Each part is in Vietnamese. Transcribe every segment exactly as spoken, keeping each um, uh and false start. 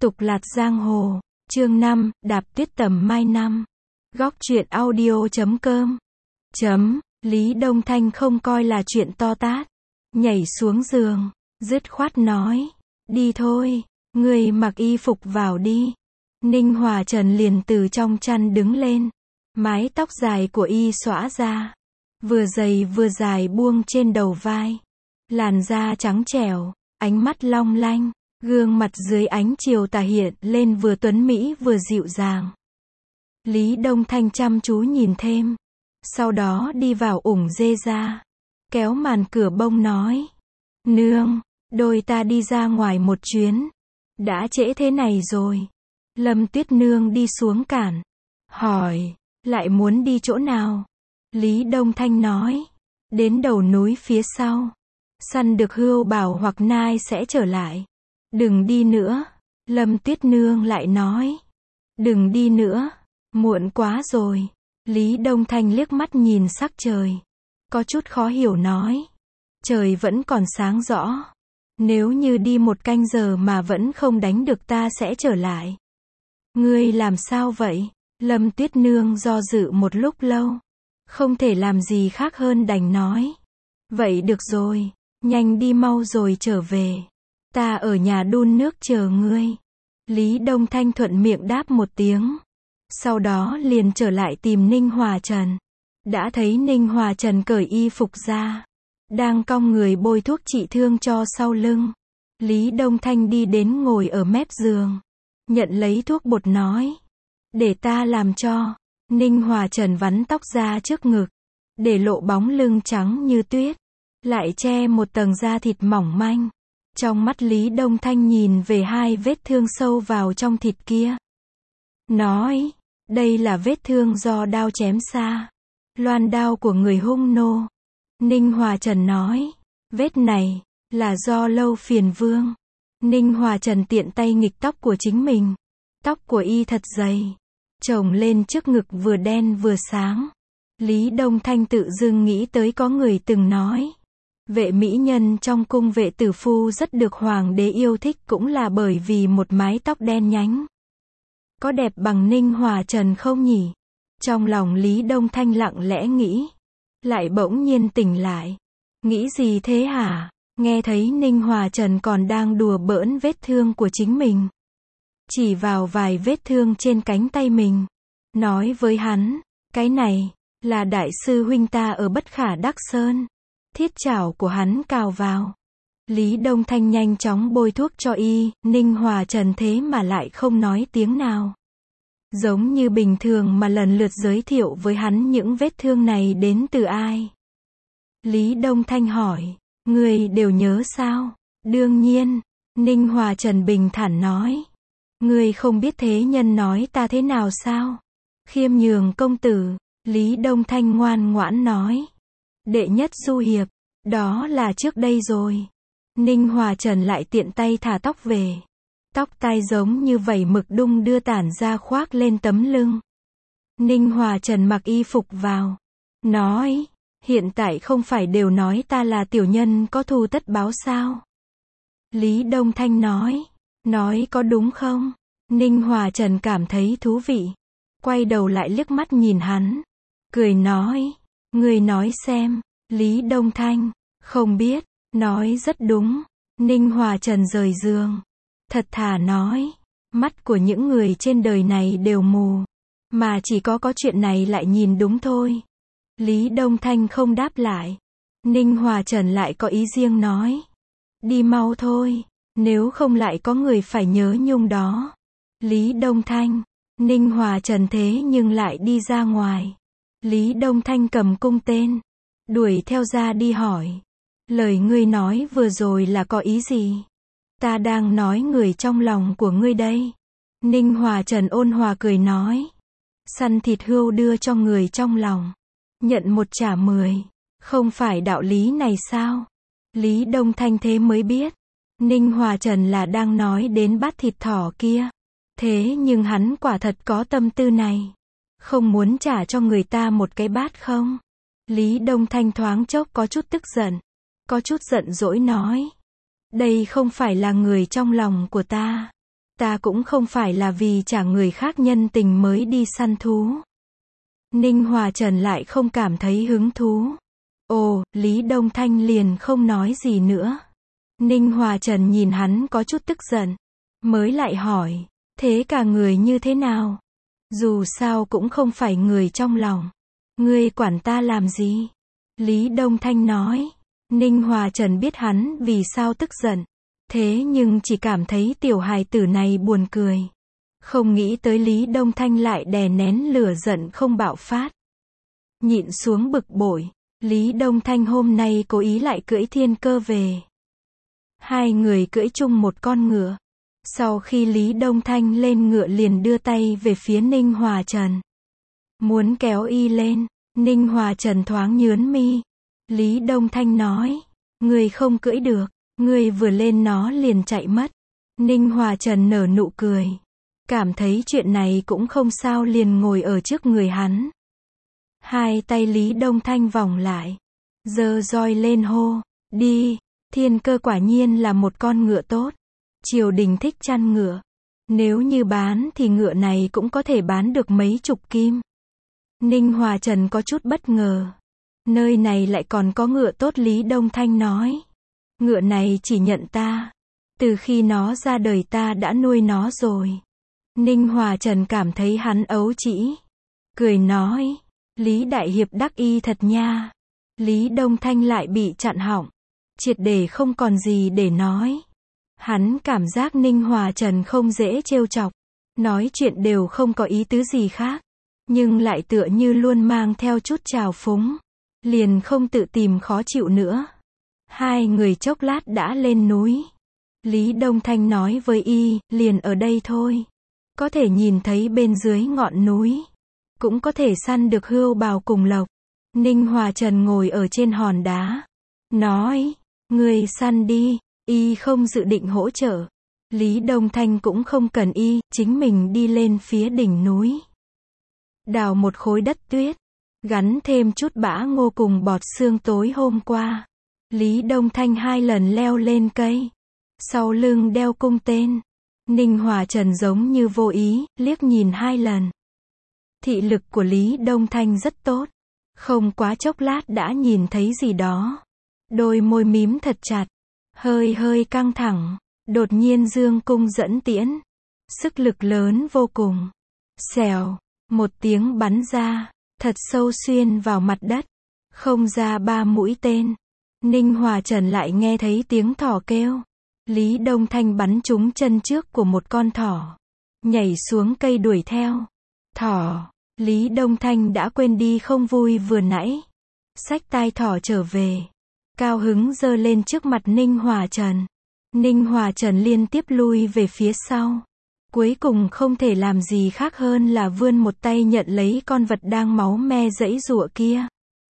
tục lạt giang hồ, chương năm, đạp tuyết tầm mai năm. Góc truyện audio chấm com. Chấm, Lý Đông Thanh không coi là chuyện to tát. Nhảy xuống giường, dứt khoát nói. Đi thôi, ngươi mặc y phục vào đi. Ninh Hòa Trần liền từ trong chăn đứng lên. Mái tóc dài của y xõa ra. Vừa dày vừa dài buông trên đầu vai. Làn da trắng trẻo, ánh mắt long lanh. Gương mặt dưới ánh chiều tà hiện lên vừa tuấn mỹ vừa dịu dàng. Lý Đông Thanh chăm chú nhìn thêm. Sau đó đi vào ủng dê ra. Kéo màn cửa bông nói. Nương, đôi ta đi ra ngoài một chuyến. Đã trễ thế này rồi. Lâm Tuyết Nương đi xuống cản. Hỏi, lại muốn đi chỗ nào? Lý Đông Thanh nói. Đến đầu núi phía sau. Săn được hươu bảo hoặc nai sẽ trở lại. Đừng đi nữa. Lâm Tuyết Nương lại nói. Đừng đi nữa. Muộn quá rồi. Lý Đông Thanh liếc mắt nhìn sắc trời. Có chút khó hiểu nói. Trời vẫn còn sáng rõ. Nếu như đi một canh giờ mà vẫn không đánh được ta sẽ trở lại. Ngươi làm sao vậy? Lâm Tuyết Nương do dự một lúc lâu. Không thể làm gì khác hơn đành nói. Vậy được rồi. Nhanh đi mau rồi trở về. Ta ở nhà đun nước chờ ngươi. Lý Đông Thanh thuận miệng đáp một tiếng. Sau đó liền trở lại tìm Ninh Hòa Trần. Đã thấy Ninh Hòa Trần cởi y phục ra. Đang cong người bôi thuốc trị thương cho sau lưng. Lý Đông Thanh đi đến ngồi ở mép giường. Nhận lấy thuốc bột nói. Để ta làm cho. Ninh Hòa Trần vắn tóc ra trước ngực. Để lộ bóng lưng trắng như tuyết. Lại che một tầng da thịt mỏng manh. Trong mắt Lý Đông Thanh nhìn về hai vết thương sâu vào trong thịt kia. Nói, đây là vết thương do đao chém xa. Loan đao của người hung nô. Ninh Hòa Trần nói, vết này, là do lâu phiền vương. Ninh Hòa Trần tiện tay nghịch tóc của chính mình. Tóc của y thật dày. Chồng lên trước ngực vừa đen vừa sáng. Lý Đông Thanh tự dưng nghĩ tới có người từng nói. Vệ mỹ nhân trong cung vệ tử phu rất được hoàng đế yêu thích cũng là bởi vì một mái tóc đen nhánh. Có đẹp bằng Ninh Hòa Trần không nhỉ? Trong lòng Lý Đông Thanh lặng lẽ nghĩ. Lại bỗng nhiên tỉnh lại. Nghĩ gì thế hả? Nghe thấy Ninh Hòa Trần còn đang đùa bỡn vết thương của chính mình. Chỉ vào vài vết thương trên cánh tay mình. Nói với hắn, cái này, là đại sư huynh ta ở Bất Khả Đắc Sơn. Thiết chảo của hắn cào vào. Lý Đông Thanh nhanh chóng bôi thuốc cho y, Ninh Hòa Trần thế mà lại không nói tiếng nào. Giống như bình thường mà lần lượt giới thiệu với hắn những vết thương này đến từ ai. Lý Đông Thanh hỏi, ngươi đều nhớ sao? Đương nhiên, Ninh Hòa Trần bình thản nói. Ngươi không biết thế nhân nói ta thế nào sao? Khiêm nhường công tử, Lý Đông Thanh ngoan ngoãn nói. Đệ nhất du hiệp, đó là trước đây rồi. Ninh Hòa Trần lại tiện tay thả tóc về. Tóc tai giống như vảy mực đung đưa tản ra khoác lên tấm lưng. Ninh Hòa Trần mặc y phục vào. Nói, hiện tại không phải đều nói ta là tiểu nhân có thù tất báo sao? Lý Đông Thanh nói, nói có đúng không? Ninh Hòa Trần cảm thấy thú vị. Quay đầu lại liếc mắt nhìn hắn. Cười nói. Ngươi nói xem. Lý Đông Thanh, không biết, nói rất đúng. Ninh Hòa Trần rời giường. Thật thà nói, mắt của những người trên đời này đều mù. Mà chỉ có có chuyện này lại nhìn đúng thôi. Lý Đông Thanh không đáp lại. Ninh Hòa Trần lại có ý riêng nói. Đi mau thôi, nếu không lại có người phải nhớ nhung đó. Lý Đông Thanh, Ninh Hòa Trần thế nhưng lại đi ra ngoài. Lý Đông Thanh cầm cung tên. Đuổi theo ra đi hỏi. Lời ngươi nói vừa rồi là có ý gì? Ta đang nói người trong lòng của ngươi đây. Ninh Hòa Trần ôn hòa cười nói. Săn thịt hươu đưa cho người trong lòng. Nhận một trả mười. Không phải đạo lý này sao? Lý Đông Thanh thế mới biết. Ninh Hòa Trần là đang nói đến bát thịt thỏ kia. Thế nhưng hắn quả thật có tâm tư này. Không muốn trả cho người ta một cái bát không? Lý Đông Thanh thoáng chốc có chút tức giận. Có chút giận dỗi nói. Đây không phải là người trong lòng của ta. Ta cũng không phải là vì trả người khác nhân tình mới đi săn thú. Ninh Hòa Trần lại không cảm thấy hứng thú. Ồ, Lý Đông Thanh liền không nói gì nữa. Ninh Hòa Trần nhìn hắn có chút tức giận. Mới lại hỏi, thế cả người như thế nào? Dù sao cũng không phải người trong lòng. Ngươi quản ta làm gì? Lý Đông Thanh nói. Ninh Hòa Trần biết hắn vì sao tức giận. Thế nhưng chỉ cảm thấy tiểu hài tử này buồn cười. Không nghĩ tới Lý Đông Thanh lại đè nén lửa giận không bạo phát. Nhịn xuống bực bội, Lý Đông Thanh hôm nay cố ý lại cưỡi thiên cơ về. Hai người cưỡi chung một con ngựa. Sau khi Lý Đông Thanh lên ngựa liền đưa tay về phía Ninh Hòa Trần. Muốn kéo y lên, Ninh Hòa Trần thoáng nhướng mi. Lý Đông Thanh nói, ngươi không cưỡi được, ngươi vừa lên nó liền chạy mất. Ninh Hòa Trần nở nụ cười. Cảm thấy chuyện này cũng không sao liền ngồi ở trước người hắn. Hai tay Lý Đông Thanh vòng lại. Giơ roi lên hô, đi, thiên cơ quả nhiên là một con ngựa tốt. Triều đình thích chăn ngựa. Nếu như bán thì ngựa này cũng có thể bán được mấy chục kim. Ninh Hòa Trần có chút bất ngờ. Nơi này lại còn có ngựa tốt. Lý Đông Thanh nói. Ngựa này chỉ nhận ta. Từ khi nó ra đời ta đã nuôi nó rồi. Ninh Hòa Trần cảm thấy hắn ấu trĩ. Cười nói. Lý Đại Hiệp đắc y thật nha. Lý Đông Thanh lại bị chặn họng. Triệt để không còn gì để nói. Hắn cảm giác Ninh Hòa Trần không dễ trêu chọc. Nói chuyện đều không có ý tứ gì khác. Nhưng lại tựa như luôn mang theo chút trào phúng. Liền không tự tìm khó chịu nữa. Hai người chốc lát đã lên núi. Lý Đông Thanh nói với y, liền ở đây thôi. Có thể nhìn thấy bên dưới ngọn núi. Cũng có thể săn được hươu bào cùng lộc. Ninh Hòa Trần ngồi ở trên hòn đá. Nói, ngươi săn đi, y không dự định hỗ trợ. Lý Đông Thanh cũng không cần y, chính mình đi lên phía đỉnh núi. Đào một khối đất tuyết. Gắn thêm chút bã ngô cùng bọt xương tối hôm qua. Lý Đông Thanh hai lần leo lên cây. Sau lưng đeo cung tên. Ninh Hòa Trần giống như vô ý, liếc nhìn hai lần. Thị lực của Lý Đông Thanh rất tốt. Không quá chốc lát đã nhìn thấy gì đó. Đôi môi mím thật chặt. Hơi hơi căng thẳng. Đột nhiên dương cung dẫn tiễn. Sức lực lớn vô cùng. Xèo. Một tiếng bắn ra. Thật sâu xuyên vào mặt đất. Không ra ba mũi tên. Ninh Hòa Trần lại nghe thấy tiếng thỏ kêu. Lý Đông Thanh bắn trúng chân trước của một con thỏ. Nhảy xuống cây đuổi theo. Thỏ. Lý Đông Thanh đã quên đi không vui vừa nãy. Xách tai thỏ trở về. Cao hứng giơ lên trước mặt Ninh Hòa Trần. Ninh Hòa Trần liên tiếp lui về phía sau. Cuối cùng không thể làm gì khác hơn là vươn một tay nhận lấy con vật đang máu me giãy giụa kia.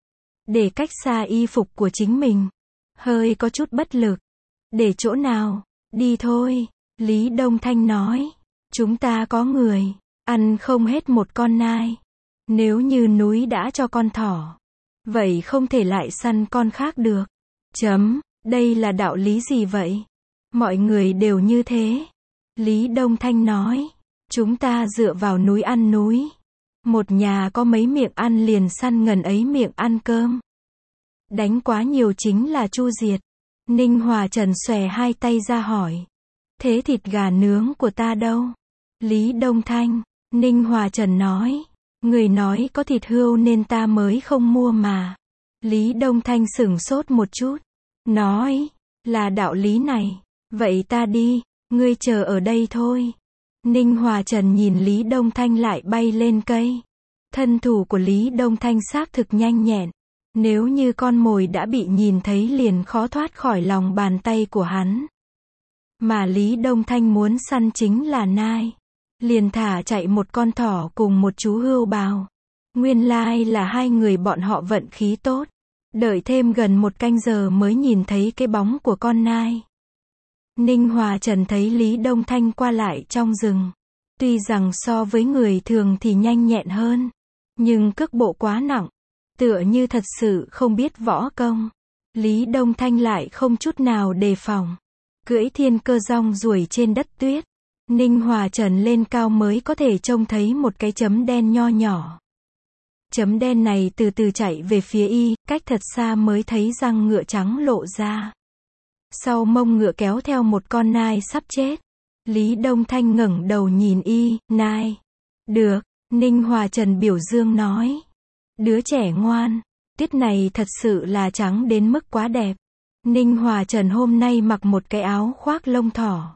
Để cách xa y phục của chính mình. Hơi có chút bất lực. Để chỗ nào? Đi thôi. Lý Đông Thanh nói. Chúng ta có người. Ăn không hết một con nai. Nếu như núi đã cho con thỏ. Vậy không thể lại săn con khác được. Chấm. Đây là đạo lý gì vậy? Mọi người đều như thế. Lý Đông Thanh nói. Chúng ta dựa vào núi ăn núi. Một nhà có mấy miệng ăn liền săn ngần ấy miệng ăn cơm. Đánh quá nhiều chính là chu diệt. Ninh Hòa Trần xòe hai tay ra hỏi. Thế thịt gà nướng của ta đâu? Lý Đông Thanh. Ninh Hòa Trần nói. Người nói có thịt hươu nên ta mới không mua mà. Lý Đông Thanh sửng sốt một chút. Nói. Là đạo lý này. Vậy ta đi. Ngươi chờ ở đây thôi. Ninh Hòa Trần nhìn Lý Đông Thanh lại bay lên cây. Thân thủ của Lý Đông Thanh xác thực nhanh nhẹn. Nếu như con mồi đã bị nhìn thấy liền khó thoát khỏi lòng bàn tay của hắn. Mà Lý Đông Thanh muốn săn chính là nai. Liền thả chạy một con thỏ cùng một chú hươu bào. Nguyên lai là hai người bọn họ vận khí tốt. Đợi thêm gần một canh giờ mới nhìn thấy cái bóng của con nai. Ninh Hòa Trần thấy Lý Đông Thanh qua lại trong rừng. Tuy rằng so với người thường thì nhanh nhẹn hơn. Nhưng cước bộ quá nặng. Tựa như thật sự không biết võ công. Lý Đông Thanh lại không chút nào đề phòng. Cưỡi thiên cơ rong ruổi trên đất tuyết. Ninh Hòa Trần lên cao mới có thể trông thấy một cái chấm đen nho nhỏ. Chấm đen này từ từ chạy về phía y, cách thật xa mới thấy răng ngựa trắng lộ ra. Sau mông ngựa kéo theo một con nai sắp chết. Lý Đông Thanh ngẩng đầu nhìn y, nai. Được, Ninh Hòa Trần biểu dương nói. Đứa trẻ ngoan, tuyết này thật sự là trắng đến mức quá đẹp. Ninh Hòa Trần hôm nay mặc một cái áo khoác lông thỏ.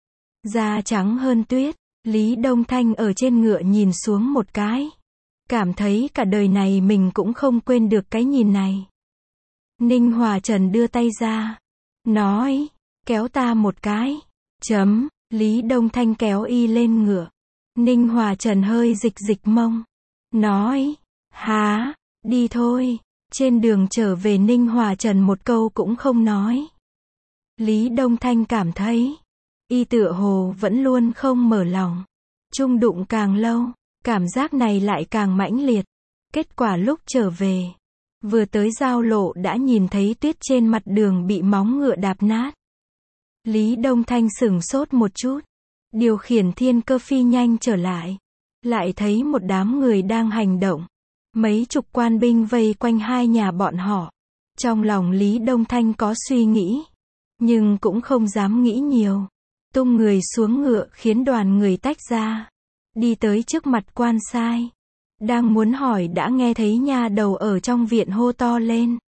Da trắng hơn tuyết, Lý Đông Thanh ở trên ngựa nhìn xuống một cái. Cảm thấy cả đời này mình cũng không quên được cái nhìn này. Ninh Hòa Trần đưa tay ra. Nói, kéo ta một cái. Chấm, Lý Đông Thanh kéo y lên ngựa. Ninh Hòa Trần hơi dịch dịch mông. Nói, há, đi thôi. Trên đường trở về Ninh Hòa Trần một câu cũng không nói. Lý Đông Thanh cảm thấy, y tựa hồ vẫn luôn không mở lòng. Chung đụng càng lâu, cảm giác này lại càng mãnh liệt. Kết quả lúc trở về, vừa tới giao lộ đã nhìn thấy tuyết trên mặt đường bị móng ngựa đạp nát. Lý Đông Thanh sửng sốt một chút, điều khiển thiên cơ phi nhanh trở lại. Lại thấy một đám người đang hành động. Mấy chục quan binh vây quanh hai nhà bọn họ. Trong lòng Lý Đông Thanh có suy nghĩ, nhưng cũng không dám nghĩ nhiều. Tung người xuống ngựa khiến đoàn người tách ra. Đi tới trước mặt quan sai. Đang muốn hỏi đã nghe thấy nha đầu ở trong viện hô to lên.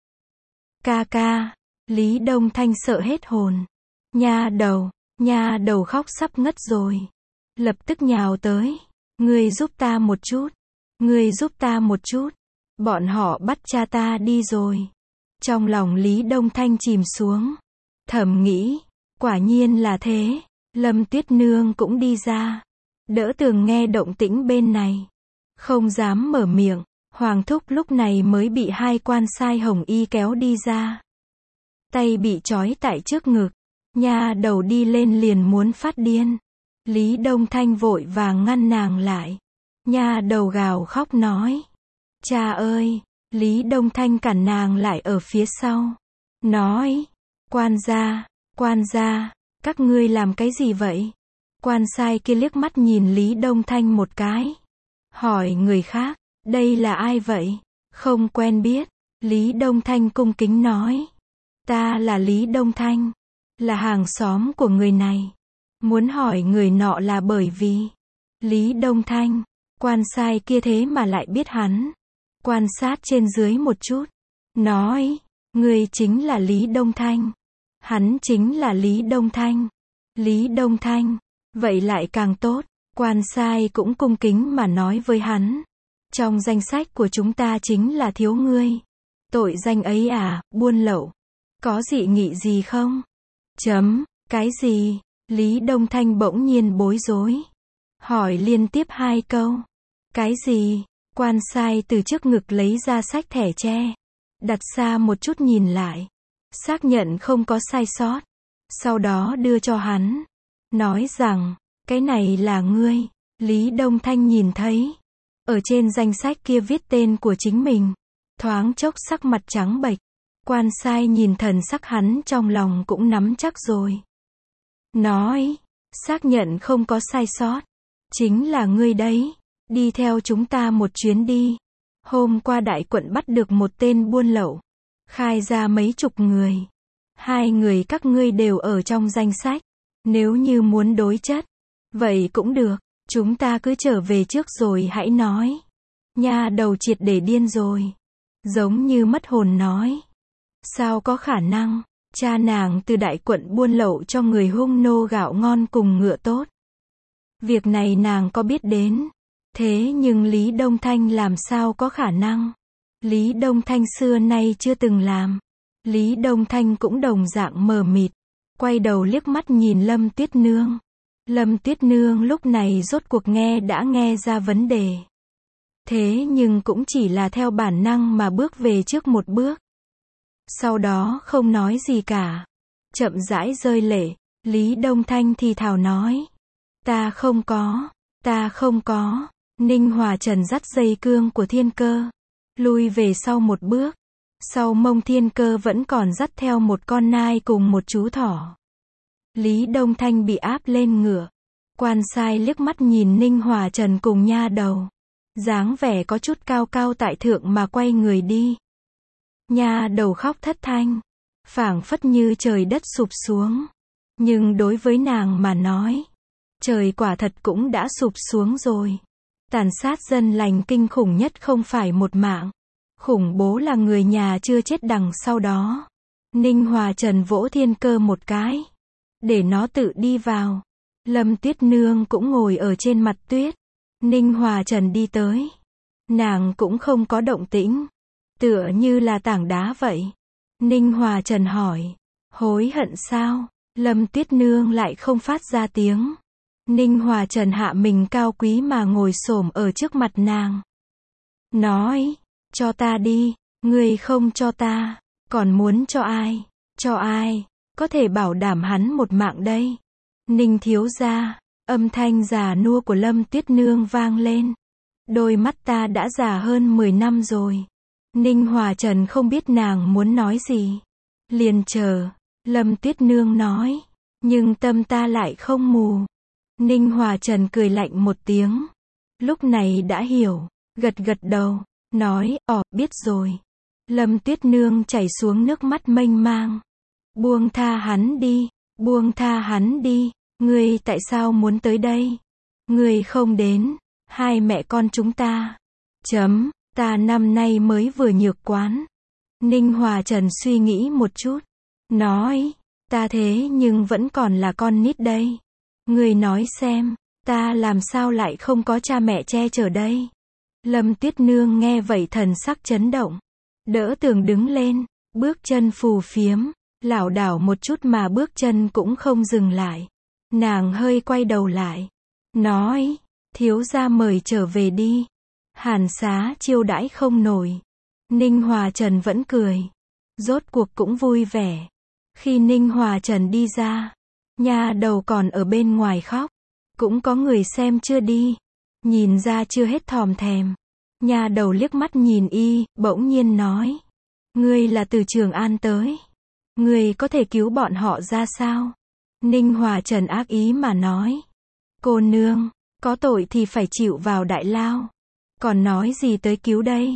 Ca ca, Lý Đông Thanh sợ hết hồn. Nha đầu, nha đầu khóc sắp ngất rồi. Lập tức nhào tới. Ngươi giúp ta một chút. Ngươi giúp ta một chút. Bọn họ bắt cha ta đi rồi. Trong lòng Lý Đông Thanh chìm xuống. Thầm nghĩ, quả nhiên là thế. Lâm Tuyết Nương cũng đi ra. Đỡ Tường nghe động tĩnh bên này. Không dám mở miệng. Hoàng thúc lúc này mới bị hai quan sai hồng y kéo đi ra. Tay bị trói tại trước ngực. Nha đầu đi lên liền muốn phát điên. Lý Đông Thanh vội vàng ngăn nàng lại. Nha đầu gào khóc nói. Cha ơi! Lý Đông Thanh cản nàng lại ở phía sau. Nói. Quan gia, quan gia, các ngươi làm cái gì vậy? Quan sai kia liếc mắt nhìn Lý Đông Thanh một cái. Hỏi người khác, đây là ai vậy? Không quen biết. Lý Đông Thanh cung kính nói. Ta là Lý Đông Thanh. Là hàng xóm của người này. Muốn hỏi người nọ là bởi vì Lý Đông Thanh. Quan sai kia thế mà lại biết hắn. Quan sát trên dưới một chút. Nói, người chính là Lý Đông Thanh. Hắn chính là Lý Đông Thanh. Lý Đông Thanh. Vậy lại càng tốt. Quan sai cũng cung kính mà nói với hắn. Trong danh sách của chúng ta chính là thiếu ngươi. Tội danh ấy à, buôn lậu. Có dị nghị gì không? Chấm, cái gì? Lý Đông Thanh bỗng nhiên bối rối. Hỏi liên tiếp hai câu. Cái gì? Quan sai từ trước ngực lấy ra sách thẻ tre. Đặt xa một chút nhìn lại. Xác nhận không có sai sót. Sau đó đưa cho hắn. Nói rằng, cái này là ngươi. Lý Đông Thanh nhìn thấy. Ở trên danh sách kia viết tên của chính mình. Thoáng chốc sắc mặt trắng bệch. Quan sai nhìn thần sắc hắn trong lòng cũng nắm chắc rồi. Nói, xác nhận không có sai sót. Chính là ngươi đấy. Đi theo chúng ta một chuyến đi. Hôm qua đại quận bắt được một tên buôn lậu. Khai ra mấy chục người. Hai người các ngươi đều ở trong danh sách. Nếu như muốn đối chất. Vậy cũng được. Chúng ta cứ trở về trước rồi hãy nói. Nha đầu triệt để điên rồi. Giống như mất hồn nói. Sao có khả năng. Cha nàng từ đại quận buôn lậu cho người hung nô gạo ngon cùng ngựa tốt. Việc này nàng có biết đến. Thế nhưng Lý Đông Thanh làm sao có khả năng. Lý Đông Thanh xưa nay chưa từng làm. Lý Đông Thanh cũng đồng dạng mờ mịt. Quay đầu liếc mắt nhìn Lâm Tuyết Nương. Lâm Tuyết Nương lúc này rốt cuộc nghe đã nghe ra vấn đề. Thế nhưng cũng chỉ là theo bản năng mà bước về trước một bước. Sau đó không nói gì cả. Chậm rãi rơi lệ. Lý Đông Thanh thì thào nói. Ta không có. Ta không có. Ninh Hòa Trần dắt dây cương của thiên cơ. Lui về sau một bước. Sau mông thiên cơ vẫn còn dắt theo một con nai cùng một chú thỏ. Lý Đông Thanh bị áp lên ngựa. Quan sai liếc mắt nhìn Ninh Hòa Trần cùng nha đầu. Dáng vẻ có chút cao cao tại thượng mà quay người đi. Nha đầu khóc thất thanh. Phảng phất như trời đất sụp xuống. Nhưng đối với nàng mà nói, trời quả thật cũng đã sụp xuống rồi. Tàn sát dân lành kinh khủng nhất không phải một mạng. Khủng bố là người nhà chưa chết đằng sau đó. Ninh Hòa Trần vỗ Thiên Cơ một cái. Để nó tự đi vào. Lâm Tuyết Nương cũng ngồi ở trên mặt tuyết. Ninh Hòa Trần đi tới. Nàng cũng không có động tĩnh. Tựa như là tảng đá vậy. Ninh Hòa Trần hỏi. Hối hận sao? Lâm Tuyết Nương lại không phát ra tiếng. Ninh Hòa Trần hạ mình cao quý mà ngồi xổm ở trước mặt nàng. Nói. Cho ta đi. Ngươi không cho ta. Còn muốn cho ai? Cho ai? Có thể bảo đảm hắn một mạng đây. Ninh thiếu gia. Âm thanh già nua của Lâm Tuyết Nương vang lên. Đôi mắt ta đã già hơn mười năm rồi. Ninh Hòa Trần không biết nàng muốn nói gì. Liền chờ. Lâm Tuyết Nương nói. Nhưng tâm ta lại không mù. Ninh Hòa Trần cười lạnh một tiếng. Lúc này đã hiểu. Gật gật đầu. Nói, ồ, biết rồi. Lâm Tuyết Nương chảy xuống nước mắt mênh mang. Buông tha hắn đi. Buông tha hắn đi. Ngươi tại sao muốn tới đây? Ngươi không đến. Hai mẹ con chúng ta. Chấm. Ta năm nay mới vừa nhược quán. Ninh Hòa Trần suy nghĩ một chút. Nói. Ta thế nhưng vẫn còn là con nít đây. Ngươi nói xem. Ta làm sao lại không có cha mẹ che chở đây? Lâm Tuyết Nương nghe vậy thần sắc chấn động. Đỡ tường đứng lên. Bước chân phù phiếm. Lảo đảo một chút mà bước chân cũng không dừng lại. Nàng hơi quay đầu lại. Nói. Thiếu gia mời trở về đi. Hàn xá chiêu đãi không nổi. Ninh Hòa Trần vẫn cười. Rốt cuộc cũng vui vẻ. Khi Ninh Hòa Trần đi ra, nha đầu còn ở bên ngoài khóc. Cũng có người xem chưa đi. Nhìn ra chưa hết thòm thèm. Nha đầu liếc mắt nhìn y, bỗng nhiên nói. Ngươi là từ Trường An tới. Ngươi có thể cứu bọn họ ra sao? Ninh Hòa Trần ác ý mà nói. Cô nương, có tội thì phải chịu vào đại lao. Còn nói gì tới cứu đây?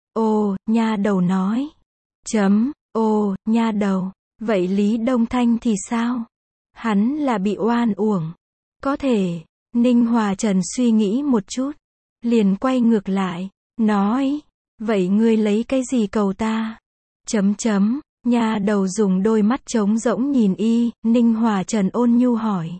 Ồ, nha đầu nói. Chấm, ồ, nha đầu. Vậy Lý Đông Thanh thì sao? Hắn là bị oan uổng. Có thể. Ninh Hòa Trần suy nghĩ một chút. Liền quay ngược lại. Nói. Vậy ngươi lấy cái gì cầu ta? Chấm chấm. Nha đầu dùng đôi mắt trống rỗng nhìn y. Ninh Hòa Trần ôn nhu hỏi.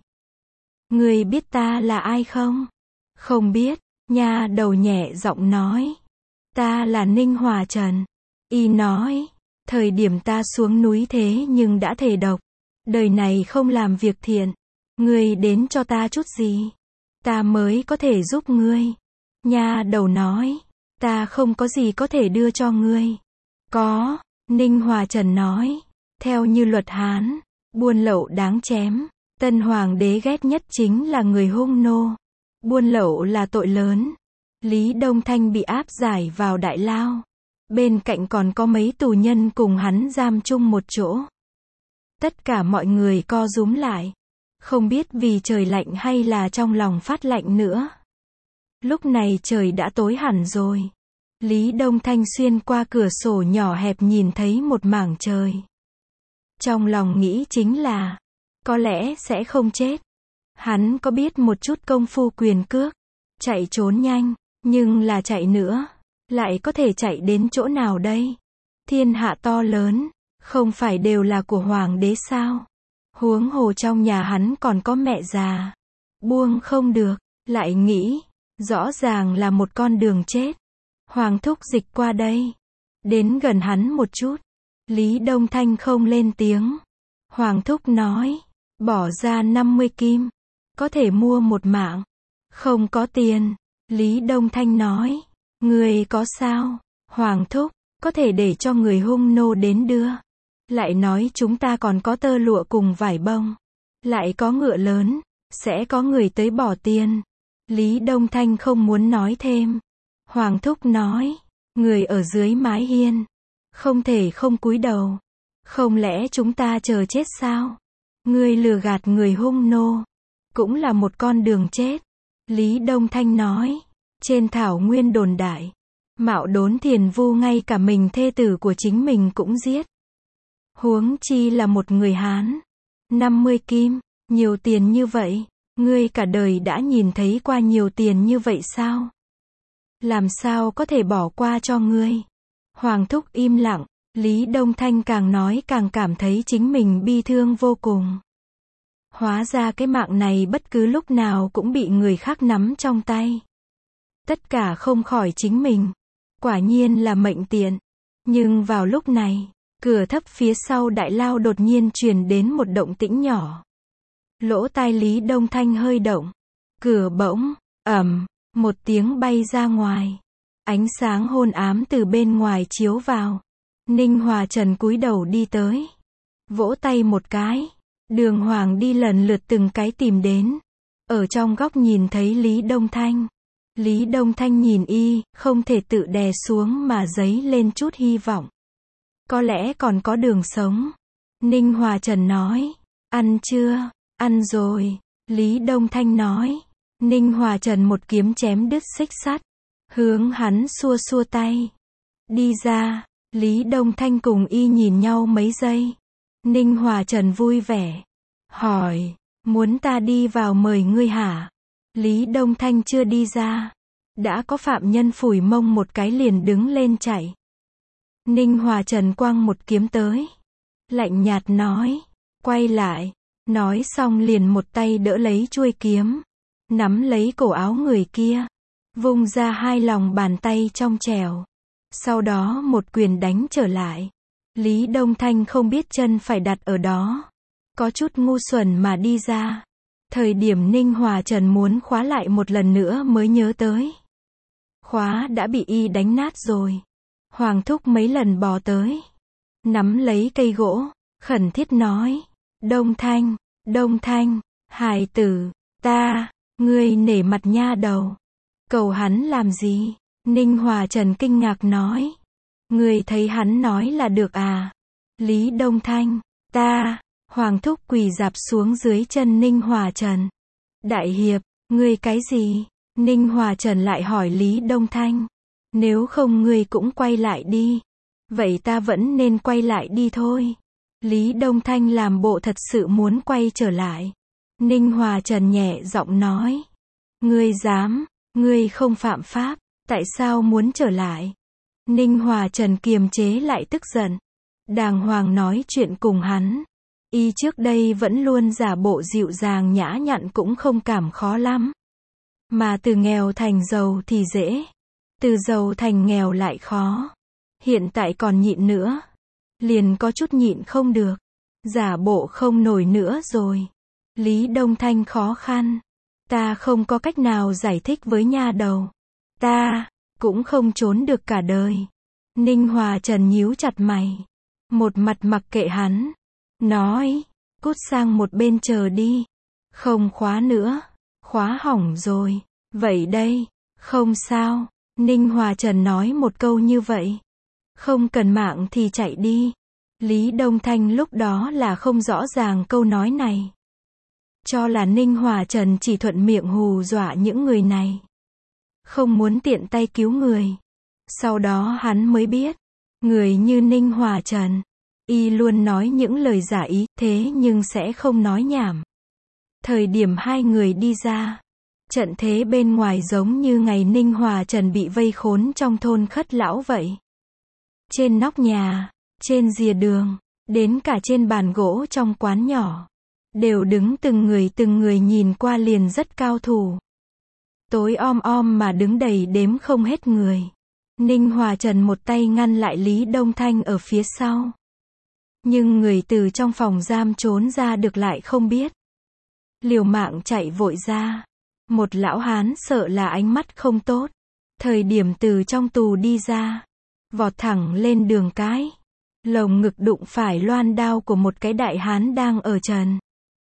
Ngươi biết ta là ai không? Không biết. Nha đầu nhẹ giọng nói. Ta là Ninh Hòa Trần. Y nói. Thời điểm ta xuống núi thế nhưng đã thề độc. Đời này không làm việc thiện. Ngươi đến cho ta chút gì? Ta mới có thể giúp ngươi. Nha đầu nói. Ta không có gì có thể đưa cho ngươi. Có. Ninh Hòa Trần nói. Theo như luật Hán, buôn lậu đáng chém. Tân Hoàng đế ghét nhất chính là người hung nô. Buôn lậu là tội lớn. Lý Đông Thanh bị áp giải vào đại lao. Bên cạnh còn có mấy tù nhân cùng hắn giam chung một chỗ. Tất cả mọi người co rúm lại. Không biết vì trời lạnh hay là trong lòng phát lạnh nữa. Lúc này trời đã tối hẳn rồi. Lý Đông Thanh xuyên qua cửa sổ nhỏ hẹp nhìn thấy một mảng trời. Trong lòng nghĩ chính là, có lẽ sẽ không chết. Hắn có biết một chút công phu quyền cước. Chạy trốn nhanh, nhưng là chạy nữa. Lại có thể chạy đến chỗ nào đây? Thiên hạ to lớn, không phải đều là của hoàng đế sao? Huống hồ trong nhà hắn còn có mẹ già. Buông không được, lại nghĩ, rõ ràng là một con đường chết. Hoàng thúc dịch qua đây. Đến gần hắn một chút. Lý Đông Thanh không lên tiếng. Hoàng thúc nói, bỏ ra năm mươi kim. Có thể mua một mạng. Không có tiền. Lý Đông Thanh nói, người có sao? Hoàng thúc, có thể để cho người hung nô đến đưa. Lại nói chúng ta còn có tơ lụa cùng vải bông. Lại có ngựa lớn. Sẽ có người tới bỏ tiền. Lý Đông Thanh không muốn nói thêm. Hoàng thúc nói, người ở dưới mái hiên. Không thể không cúi đầu. Không lẽ chúng ta chờ chết sao? Ngươi lừa gạt người hung nô. cũng là một con đường chết. Lý Đông Thanh nói, trên thảo nguyên đồn đại, Mạo Đốn Thiền Vu ngay cả mình thê tử của chính mình cũng giết. Huống chi là một người Hán. năm mươi kim, nhiều tiền như vậy, ngươi cả đời đã nhìn thấy qua nhiều tiền như vậy sao? Làm sao có thể bỏ qua cho ngươi? Hoàng thúc im lặng, Lý Đông Thanh càng nói càng cảm thấy chính mình bi thương vô cùng. Hóa ra cái mạng này bất cứ lúc nào cũng bị người khác nắm trong tay. Tất cả không khỏi chính mình. Quả nhiên là mệnh tiện. Nhưng vào lúc này, cửa thấp phía sau đại lao đột nhiên truyền đến một động tĩnh nhỏ. Lỗ tai Lý Đông Thanh hơi động. Cửa bỗng, ầm, một tiếng bay ra ngoài. Ánh sáng hôn ám từ bên ngoài chiếu vào. Ninh Hòa Trần cúi đầu đi tới. Vỗ tay một cái. Đường Hoàng đi lần lượt từng cái tìm đến. Ở trong góc nhìn thấy Lý Đông Thanh. Lý Đông Thanh nhìn y, không thể tự đè xuống mà dấy lên chút hy vọng. Có lẽ còn có đường sống. Ninh Hòa Trần nói. Ăn chưa? Ăn rồi. Lý Đông Thanh nói. Ninh Hòa Trần một kiếm chém đứt xích sắt. Hướng hắn xua xua tay. Đi ra. Lý Đông Thanh cùng y nhìn nhau mấy giây. Ninh Hòa Trần vui vẻ. Hỏi. Muốn ta đi vào mời ngươi hả? Lý Đông Thanh chưa đi ra. Đã có phạm nhân phủi mông một cái liền đứng lên chạy. Ninh Hòa Trần quăng một kiếm tới. Lạnh nhạt nói. Quay lại. Nói xong liền một tay đỡ lấy chuôi kiếm. Nắm lấy cổ áo người kia. Vung ra hai lòng bàn tay trong trèo. Sau đó một quyền đánh trở lại. Lý Đông Thanh không biết chân phải đặt ở đó. Có chút ngu xuẩn mà đi ra. Thời điểm Ninh Hòa Trần muốn khóa lại một lần nữa mới nhớ tới. Khóa đã bị y đánh nát rồi. Hoàng thúc mấy lần bò tới. Nắm lấy cây gỗ. Khẩn thiết nói. Đông Thanh, Đông Thanh, hài tử, ta, ngươi nể mặt nha đầu. Cầu hắn làm gì? Ninh Hòa Trần kinh ngạc nói. Ngươi thấy hắn nói là được à? Lý Đông Thanh, ta, Hoàng thúc quỳ dạp xuống dưới chân Ninh Hòa Trần. Đại hiệp, ngươi cái gì? Ninh Hòa Trần lại hỏi Lý Đông Thanh. Nếu không ngươi cũng quay lại đi. Vậy ta vẫn nên quay lại đi thôi. Lý Đông Thanh làm bộ thật sự muốn quay trở lại. Ninh Hòa Trần nhẹ giọng nói. Ngươi dám, ngươi không phạm pháp, tại sao muốn trở lại? Ninh Hòa Trần kiềm chế lại tức giận. Đàng hoàng nói chuyện cùng hắn. Y trước đây vẫn luôn giả bộ dịu dàng nhã nhặn cũng không cảm khó lắm. Mà từ nghèo thành giàu thì dễ. Từ giàu thành nghèo lại khó. Hiện tại còn nhịn nữa. Liền có chút nhịn không được. Giả bộ không nổi nữa rồi. Lý Đông Thanh khó khăn. Ta không có cách nào giải thích với nha đầu. Ta cũng không trốn được cả đời. Ninh Hòa Trần nhíu chặt mày. Một mặt mặc kệ hắn. Nói. Cút sang một bên chờ đi. Không khóa nữa. Khóa hỏng rồi. Vậy đây. Không sao. Ninh Hòa Trần nói một câu như vậy. Không cần mạng thì chạy đi. Lý Đông Thanh lúc đó là không rõ ràng câu nói này. Cho là Ninh Hòa Trần chỉ thuận miệng hù dọa những người này. Không muốn tiện tay cứu người. Sau đó hắn mới biết. Người như Ninh Hòa Trần. Y luôn nói những lời giả ý, thế nhưng sẽ không nói nhảm. Thời điểm hai người đi ra. Trận thế bên ngoài giống như ngày Ninh Hòa Trần bị vây khốn trong thôn Khất Lão vậy. Trên nóc nhà, trên rìa đường, đến cả trên bàn gỗ trong quán nhỏ. Đều đứng từng người từng người nhìn qua liền rất cao thủ. Tối om om mà đứng đầy đếm không hết người. Ninh Hòa Trần một tay ngăn lại Lý Đông Thanh ở phía sau. Nhưng người từ trong phòng giam trốn ra được lại không biết. Liều mạng chạy vội ra. Một lão hán sợ là ánh mắt không tốt. Thời điểm từ trong tù đi ra. Vọt thẳng lên đường cái. Lồng ngực đụng phải loan đao của một cái đại hán đang ở trần.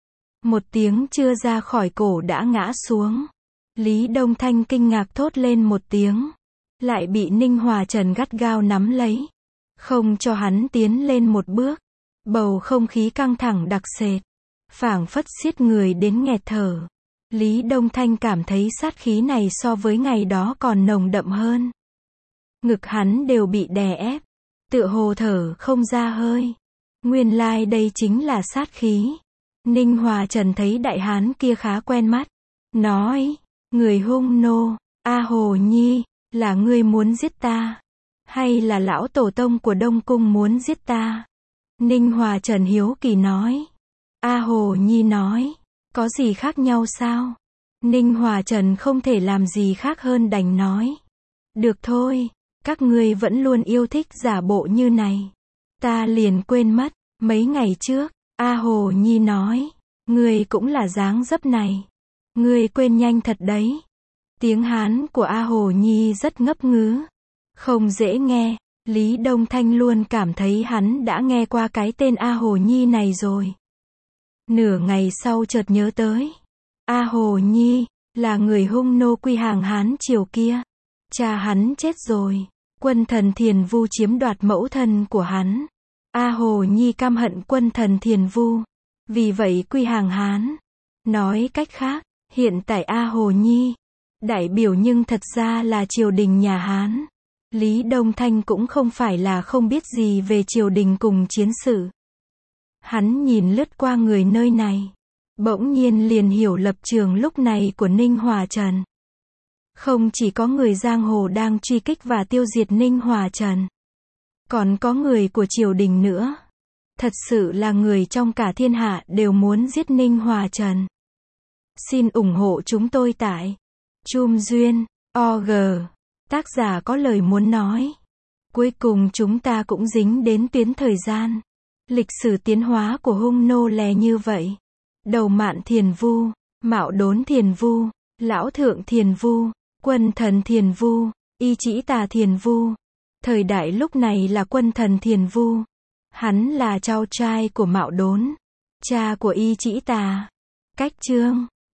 Một tiếng chưa ra khỏi cổ đã ngã xuống. Lý Đông Thanh kinh ngạc thốt lên một tiếng. Lại bị Ninh Hòa Trần gắt gao nắm lấy. Không cho hắn tiến lên một bước. Bầu không khí căng thẳng đặc sệt. Phảng phất xiết người đến nghẹt thở. Lý Đông Thanh cảm thấy sát khí này so với ngày đó còn nồng đậm hơn. Ngực hắn đều bị đè ép, tựa hồ thở không ra hơi. Nguyên lai đây chính là sát khí. Ninh Hòa Trần thấy đại hán kia khá quen mắt, nói, người hung nô, A Hồ Nhi, là ngươi muốn giết ta, hay là lão tổ tông của Đông Cung muốn giết ta? Ninh Hòa Trần hiếu kỳ nói. A Hồ Nhi nói, có gì khác nhau sao? Ninh Hòa Trần không thể làm gì khác hơn đành nói, được thôi, các ngươi vẫn luôn yêu thích giả bộ như này. Ta liền quên mất, mấy ngày trước, A Hồ Nhi nói, ngươi cũng là dáng dấp này. Ngươi quên nhanh thật đấy. Tiếng Hán của A Hồ Nhi rất ngấp nghứ, không dễ nghe. Lý Đông Thanh luôn cảm thấy hắn đã nghe qua cái tên A Hồ Nhi này rồi. Nửa ngày sau chợt nhớ tới, A Hồ Nhi là người hung nô quy hàng Hán triều kia. Cha hắn chết rồi, quân thần Thiền Vu chiếm đoạt mẫu thân của hắn. A Hồ Nhi căm hận quân thần Thiền Vu, vì vậy quy hàng Hán. Nói cách khác, hiện tại A Hồ Nhi đại biểu nhưng thật ra là triều đình nhà Hán. Lý Đông Thanh cũng không phải là không biết gì về triều đình cùng chiến sự. Hắn nhìn lướt qua người nơi này, bỗng nhiên liền hiểu lập trường lúc này của Ninh Hòa Trần. Không chỉ có người giang hồ đang truy kích và tiêu diệt Ninh Hòa Trần, còn có người của triều đình nữa. Thật sự là người trong cả thiên hạ đều muốn giết Ninh Hòa Trần. Xin ủng hộ chúng tôi tại Chum Duyên o giê. Tác giả có lời muốn nói. Cuối cùng chúng ta cũng dính đến tuyến thời gian. Lịch sử tiến hóa của hung nô lè như vậy. Đầu Mạn Thiền Vu, Mạo Đốn Thiền Vu, Lão Thượng Thiền Vu, Quân Thần Thiền Vu, Y Chỉ Tà Thiền Vu. Thời đại lúc này là Quân Thần Thiền Vu. Hắn là cháu trai của Mạo Đốn, cha của Y Chỉ Tà. Cách chương